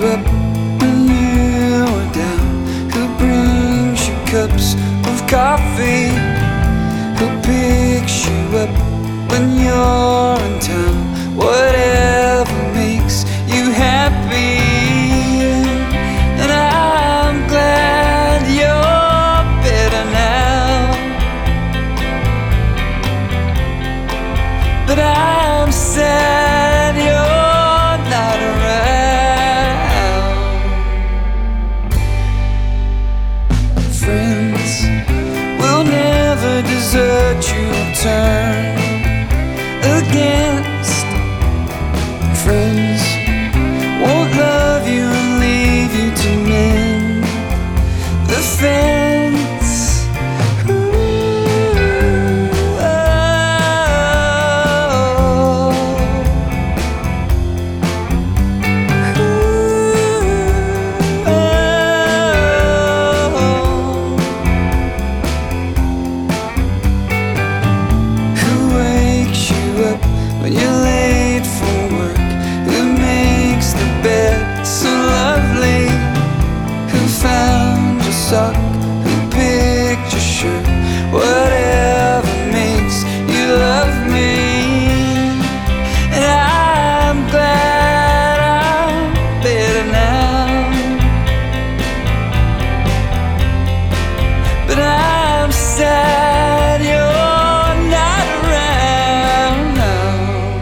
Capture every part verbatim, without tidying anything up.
up when you are down? Who brings you cups of coffee? Who picks you up when you're in town? Whatever makes you happy. And I'm glad you're better now, but I'm sad you're not around. Friends will never desert you or turn against. Friends won't love you and leave you to mend the fence. Ooh, oh, ooh, oh. Who wakes you up when you're late for work? Who makes the bed so lovely? Who found your sock? Who picked your shirt? Whatever makes you love me. And I'm glad I'm better now, but I'm sad you're not around now.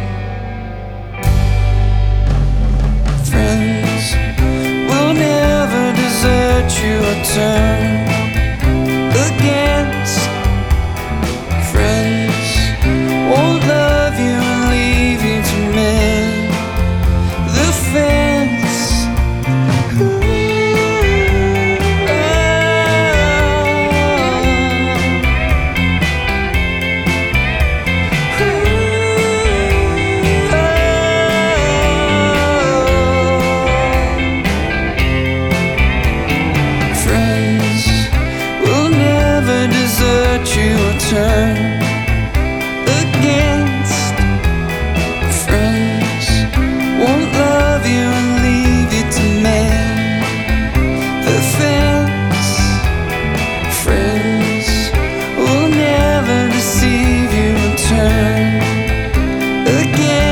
Friends will never desert you or turn against. Friends won't love you and leave you to mend the fence. Ooh, friends will never desert you or turn against. Friends won't love you and leave you to mend the fence. Friends will never deceive you and turn against.